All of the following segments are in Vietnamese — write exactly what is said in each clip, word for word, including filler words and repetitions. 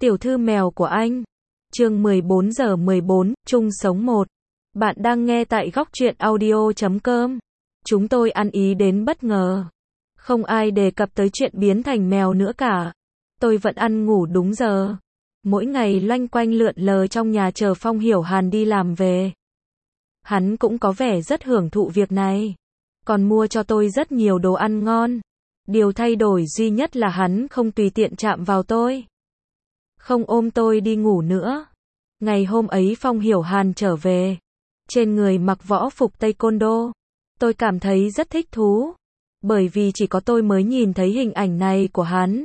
Tiểu thư mèo của anh. Chương mười bốn giờ mười bốn, chung sống một. Bạn đang nghe tại góc truyện audio chấm com. Chúng tôi ăn ý đến bất ngờ. Không ai đề cập tới chuyện biến thành mèo nữa cả. Tôi vẫn ăn ngủ đúng giờ. Mỗi ngày loanh quanh lượn lờ trong nhà chờ Phong Hiểu Hàn đi làm về. Hắn cũng có vẻ rất hưởng thụ việc này. Còn mua cho tôi rất nhiều đồ ăn ngon. Điều thay đổi duy nhất là hắn không tùy tiện chạm vào tôi. Không ôm tôi đi ngủ nữa. Ngày hôm ấy Phong Hiểu Hàn trở về. Trên người mặc võ phục taekwondo. Tôi cảm thấy rất thích thú. Bởi vì chỉ có tôi mới nhìn thấy hình ảnh này của hắn.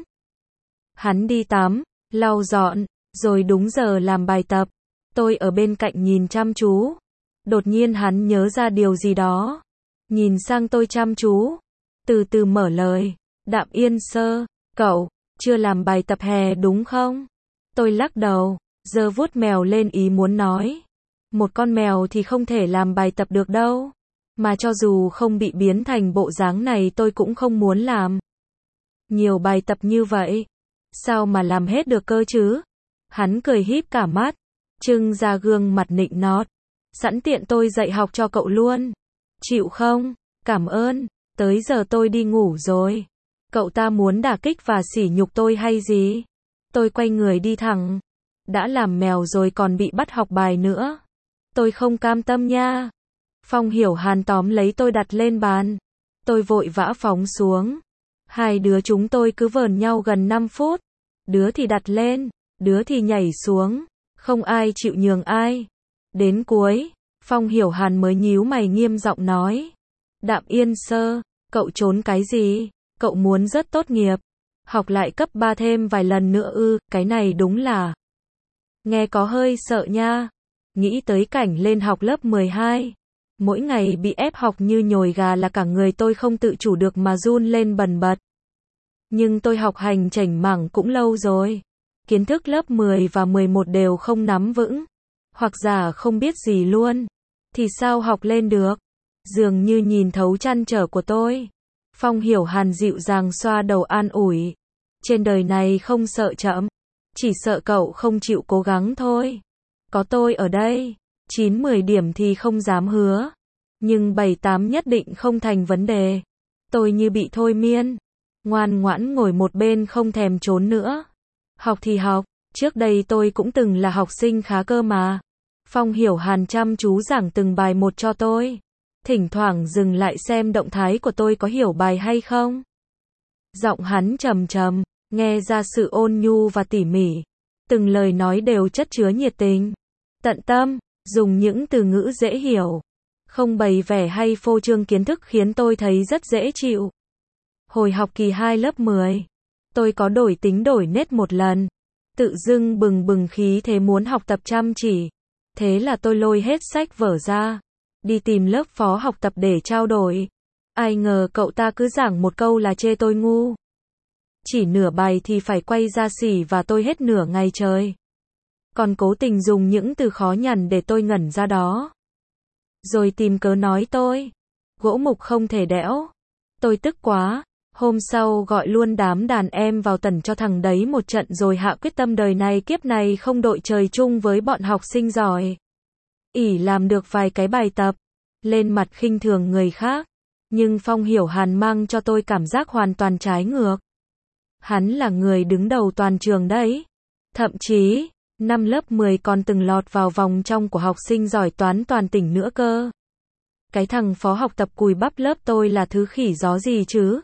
Hắn đi tắm, lau dọn, rồi đúng giờ làm bài tập. Tôi ở bên cạnh nhìn chăm chú. Đột nhiên hắn nhớ ra điều gì đó. Nhìn sang tôi chăm chú. Từ từ mở lời. Đạm Yên Sơ, cậu, chưa làm bài tập hè đúng không? Tôi lắc đầu, giơ vuốt mèo lên ý muốn nói. Một con mèo thì không thể làm bài tập được đâu. Mà cho dù không bị biến thành bộ dáng này tôi cũng không muốn làm. Nhiều bài tập như vậy. Sao mà làm hết được cơ chứ? Hắn cười híp cả mắt. Trưng ra gương mặt nịnh nót. Sẵn tiện tôi dạy học cho cậu luôn. Chịu không? Cảm ơn. Tới giờ tôi đi ngủ rồi. Cậu ta muốn đả kích và sỉ nhục tôi hay gì? Tôi quay người đi thẳng. Đã làm mèo rồi còn bị bắt học bài nữa. Tôi không cam tâm nha. Phong Hiểu Hàn tóm lấy tôi đặt lên bàn. Tôi vội vã phóng xuống. Hai đứa chúng tôi cứ vờn nhau gần năm phút. Đứa thì đặt lên, đứa thì nhảy xuống. Không ai chịu nhường ai. Đến cuối, Phong Hiểu Hàn mới nhíu mày nghiêm giọng nói. Đạm Yên Sơ, cậu trốn cái gì? Cậu muốn rất tốt nghiệp. Học lại cấp ba thêm vài lần nữa ư, cái này đúng là. Nghe có hơi sợ nha. Nghĩ tới cảnh lên học lớp mười hai. Mỗi ngày bị ép học như nhồi gà là cả người tôi không tự chủ được mà run lên bần bật. Nhưng tôi học hành chảnh mảng cũng lâu rồi. Kiến thức lớp mười và mười một đều không nắm vững. Hoặc giả không biết gì luôn. Thì sao học lên được? Dường như nhìn thấu trăn trở của tôi. Phong Hiểu Hàn dịu dàng xoa đầu an ủi. Trên đời này không sợ chậm. Chỉ sợ cậu không chịu cố gắng thôi. Có tôi ở đây. chín mười điểm thì không dám hứa. Nhưng bảy tám nhất định không thành vấn đề. Tôi như bị thôi miên. Ngoan ngoãn ngồi một bên không thèm trốn nữa. Học thì học. Trước đây tôi cũng từng là học sinh khá cơ mà. Phong Hiểu Hàn chăm chú giảng từng bài một cho tôi. Thỉnh thoảng dừng lại xem động thái của tôi có hiểu bài hay không. Giọng hắn trầm trầm, nghe ra sự ôn nhu và tỉ mỉ. Từng lời nói đều chất chứa nhiệt tình, tận tâm, dùng những từ ngữ dễ hiểu. Không bày vẻ hay phô trương kiến thức khiến tôi thấy rất dễ chịu. Hồi học kỳ hai lớp mười, tôi có đổi tính đổi nết một lần. Tự dưng bừng bừng khí thế muốn học tập chăm chỉ. Thế là tôi lôi hết sách vở ra. Đi tìm lớp phó học tập để trao đổi. Ai ngờ cậu ta cứ giảng một câu là chê tôi ngu. Chỉ nửa bài thì phải quay ra xỉ và tôi hết nửa ngày trời. Còn cố tình dùng những từ khó nhằn để tôi ngẩn ra đó. Rồi tìm cớ nói tôi gỗ mục không thể đẽo. Tôi tức quá. Hôm sau gọi luôn đám đàn em vào tẩn cho thằng đấy một trận rồi hạ quyết tâm đời này kiếp này không đội trời chung với bọn học sinh giỏi. Ỷ làm được vài cái bài tập, lên mặt khinh thường người khác. Nhưng Phong Hiểu Hàn mang cho tôi cảm giác hoàn toàn trái ngược. Hắn là người đứng đầu toàn trường đấy. Thậm chí, năm lớp mười còn từng lọt vào vòng trong của học sinh giỏi toán toàn tỉnh nữa cơ. Cái thằng phó học tập cùi bắp lớp tôi là thứ khỉ gió gì chứ?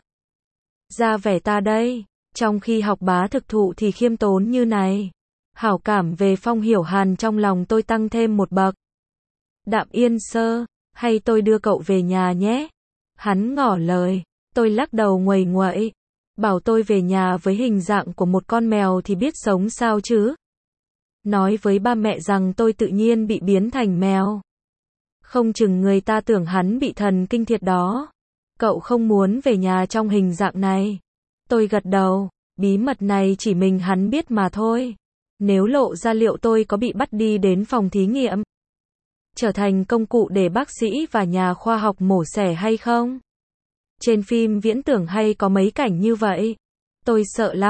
Ra vẻ ta đây, trong khi học bá thực thụ thì khiêm tốn như này. Hảo cảm về Phong Hiểu Hàn trong lòng tôi tăng thêm một bậc. Đạm Yên Sơ, hay tôi đưa cậu về nhà nhé? Hắn ngỏ lời, tôi lắc đầu nguầy nguậy. Bảo tôi về nhà với hình dạng của một con mèo thì biết sống sao chứ? Nói với ba mẹ rằng tôi tự nhiên bị biến thành mèo. Không chừng người ta tưởng hắn bị thần kinh thiệt đó. Cậu không muốn về nhà trong hình dạng này. Tôi gật đầu, bí mật này chỉ mình hắn biết mà thôi. Nếu lộ ra liệu tôi có bị bắt đi đến phòng thí nghiệm, trở thành công cụ để bác sĩ và nhà khoa học mổ xẻ hay không? Trên phim viễn tưởng hay có mấy cảnh như vậy. Tôi sợ lắm.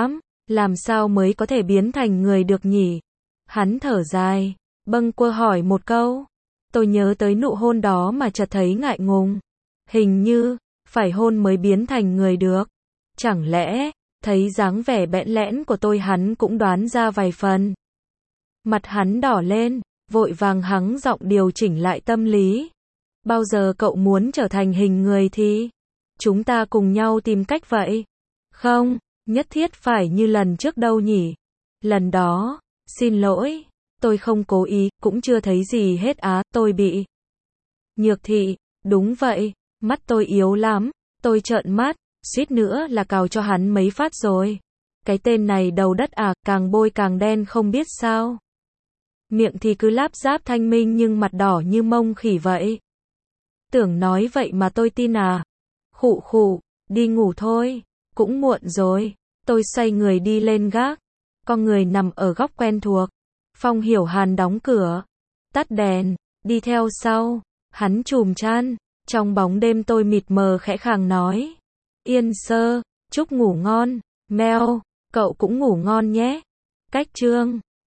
Làm sao mới có thể biến thành người được nhỉ? Hắn thở dài, bâng quơ hỏi một câu. Tôi nhớ tới nụ hôn đó mà chợt thấy ngại ngùng. Hình như, phải hôn mới biến thành người được. Chẳng lẽ, thấy dáng vẻ bẽn lẽn của tôi hắn cũng đoán ra vài phần. Mặt hắn đỏ lên, vội vàng hắng giọng điều chỉnh lại tâm lý. Bao giờ cậu muốn trở thành hình người thì chúng ta cùng nhau tìm cách vậy. Không, nhất thiết phải như lần trước đâu nhỉ. Lần đó, xin lỗi, tôi không cố ý, cũng chưa thấy gì hết á, tôi bị nhược thị, đúng vậy, mắt tôi yếu lắm, tôi trợn mắt, suýt nữa là cào cho hắn mấy phát rồi. Cái tên này đầu đất à, càng bôi càng đen không biết sao. Miệng thì cứ láp giáp thanh minh nhưng mặt đỏ như mông khỉ vậy. Tưởng nói vậy mà tôi tin à. Khụ khụ, đi ngủ thôi, cũng muộn rồi. Tôi xoay người đi lên gác. Con người nằm ở góc quen thuộc. Phong Hiểu Hàn đóng cửa, tắt đèn, đi theo sau. Hắn chùm chăn, trong bóng đêm tôi mịt mờ khẽ khàng nói. Yên Sơ, chúc ngủ ngon. Mèo, cậu cũng ngủ ngon nhé. Cách chương